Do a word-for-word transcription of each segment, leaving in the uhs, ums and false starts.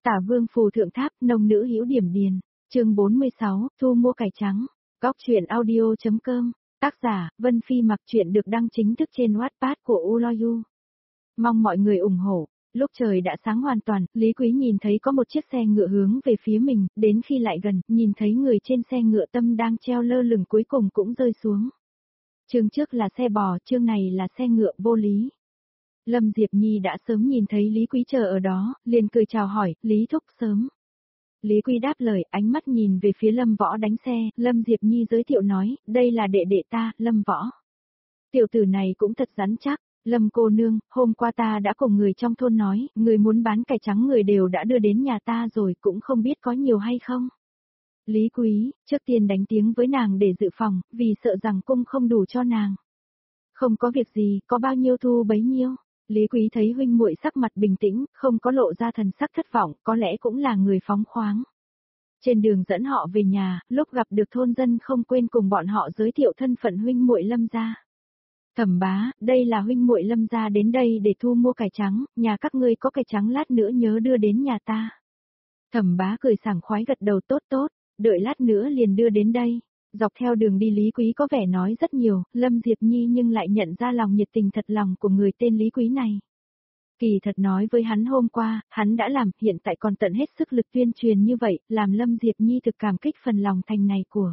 Tả Vương phù thượng tháp, nông nữ hữu điểm điền. Chương bốn mươi sáu, thu mua cải trắng. Góc truyện audio.com. Tác giả, Vân Phi. Mặc truyện được đăng chính thức trên Wattpad của Uloyu. Mong mọi người ủng hộ. Lúc trời đã sáng hoàn toàn, Lý Quý nhìn thấy có một chiếc xe ngựa hướng về phía mình, đến khi lại gần, nhìn thấy người trên xe ngựa tâm đang treo lơ lửng cuối cùng cũng rơi xuống. Chương trước là xe bò, chương này là xe ngựa vô lý. Lâm Diệp Nhi đã sớm nhìn thấy Lý Quý chờ ở đó, liền cười chào hỏi, Lý thúc sớm. Lý Quý đáp lời, ánh mắt nhìn về phía Lâm Võ đánh xe, Lâm Diệp Nhi giới thiệu nói, đây là đệ đệ ta, Lâm Võ. Tiểu tử này cũng thật rắn chắc, Lâm cô nương, hôm qua ta đã cùng người trong thôn nói, người muốn bán cải trắng người đều đã đưa đến nhà ta rồi, cũng không biết có nhiều hay không. Lý Quý, trước tiên đánh tiếng với nàng để dự phòng, vì sợ rằng cung không đủ cho nàng. Không có việc gì, có bao nhiêu thu bấy nhiêu. Lý Quý thấy huynh muội sắc mặt bình tĩnh, không có lộ ra thần sắc thất vọng, có lẽ cũng là người phóng khoáng. Trên đường dẫn họ về nhà, lúc gặp được thôn dân không quên cùng bọn họ giới thiệu thân phận huynh muội Lâm gia. Thẩm bá, đây là huynh muội Lâm gia đến đây để thu mua cải trắng, nhà các ngươi có cải trắng lát nữa nhớ đưa đến nhà ta. Thẩm bá cười sảng khoái gật đầu tốt tốt, đợi lát nữa liền đưa đến đây. Dọc theo đường đi Lý Quý có vẻ nói rất nhiều, Lâm Diệp Nhi nhưng lại nhận ra lòng nhiệt tình thật lòng của người tên Lý Quý này. Kỳ thật nói với hắn hôm qua, hắn đã làm, hiện tại còn tận hết sức lực tuyên truyền như vậy, làm Lâm Diệp Nhi thực cảm kích phần lòng thành này của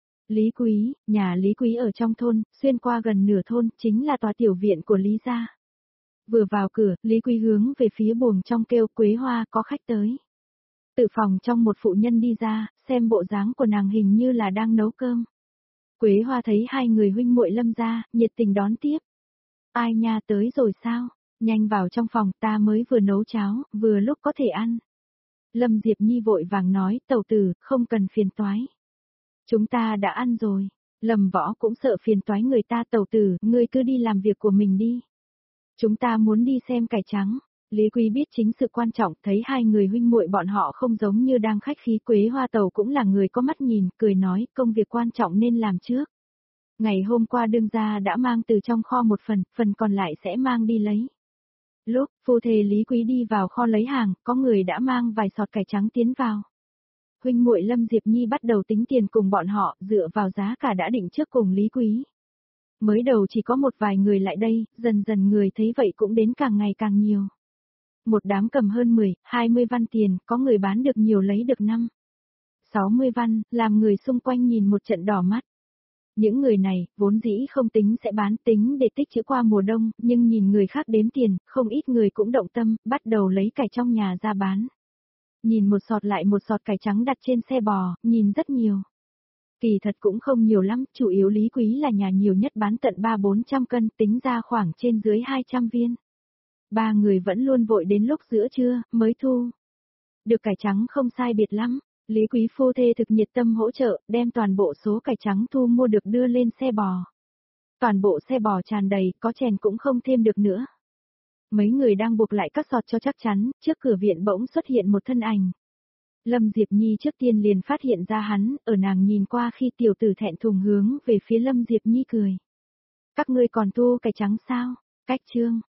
Lý Quý. Nhà Lý Quý ở trong thôn, xuyên qua gần nửa thôn, chính là tòa tiểu viện của Lý gia. Vừa vào cửa, Lý Quý hướng về phía buồng trong kêu Quế Hoa có khách tới. Từ phòng trong một phụ nhân đi ra, xem bộ dáng của nàng hình như là đang nấu cơm. Quế Hoa thấy hai người huynh muội Lâm gia, nhiệt tình đón tiếp. Ai nha, tới rồi sao? Nhanh vào trong phòng, ta mới vừa nấu cháo, vừa lúc có thể ăn. Lâm Diệp Nhi vội vàng nói, tẩu tử, không cần phiền toái. Chúng ta đã ăn rồi. Lâm Võ cũng sợ phiền toái người ta, tẩu tử, ngươi cứ đi làm việc của mình đi. Chúng ta muốn đi xem cải trắng. Lý Quý biết chính sự quan trọng, thấy hai người huynh muội bọn họ không giống như đang khách khí. Quế Hoa tẩu cũng là người có mắt nhìn, cười nói, công việc quan trọng nên làm trước. Ngày hôm qua đương gia đã mang từ trong kho một phần, phần còn lại sẽ mang đi lấy. Lúc phu thê Lý Quý đi vào kho lấy hàng, có người đã mang vài sọt cải trắng tiến vào. Huynh muội Lâm Diệp Nhi bắt đầu tính tiền cùng bọn họ, dựa vào giá cả đã định trước cùng Lý Quý. Mới đầu chỉ có một vài người lại đây, dần dần người thấy vậy cũng đến càng ngày càng nhiều. Một đám cầm hơn mười, hai mươi văn tiền, có người bán được nhiều lấy được năm, sáu mươi văn, làm người xung quanh nhìn một trận đỏ mắt. Những người này, vốn dĩ không tính sẽ bán tính để tích trữ qua mùa đông, nhưng nhìn người khác đếm tiền, không ít người cũng động tâm, bắt đầu lấy cải trong nhà ra bán. Nhìn một sọt lại một sọt cải trắng đặt trên xe bò, nhìn rất nhiều. Kỳ thật cũng không nhiều lắm, chủ yếu Lý Quý là nhà nhiều nhất bán tận ba bốn trăm cân, tính ra khoảng trên dưới hai trăm viên. Ba người vẫn luôn vội đến lúc giữa trưa, mới thu. Được cải trắng không sai biệt lắm, Lý Quý phu thê thực nhiệt tâm hỗ trợ, đem toàn bộ số cải trắng thu mua được đưa lên xe bò. Toàn bộ xe bò tràn đầy, có chèn cũng không thêm được nữa. Mấy người đang buộc lại các sọt cho chắc chắn, trước cửa viện bỗng xuất hiện một thân ảnh. Lâm Diệp Nhi trước tiên liền phát hiện ra hắn, ở nàng nhìn qua khi tiểu tử thẹn thùng hướng về phía Lâm Diệp Nhi cười. Các ngươi còn thu cải trắng sao? Cách chương.